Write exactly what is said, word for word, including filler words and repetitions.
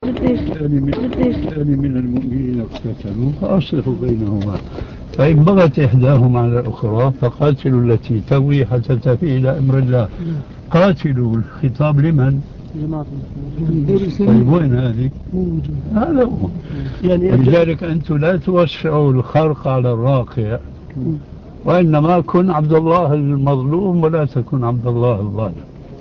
الثاني من الثاني من المؤمنين اقتتلوا فأصلحوا بينهما، فإن بغت إحداهما على الأخرى فقاتلوا التي تبغي حتى تفيء إلى أمر الله. قاتلوا الخطاب لمن؟ طيب وين هذه؟ هذا هو. يعني لذلك أنتم لا توسعوا الخرق على الراقع، وإنما كن عبد الله المظلوم ولا تكن عبد الله الظالم.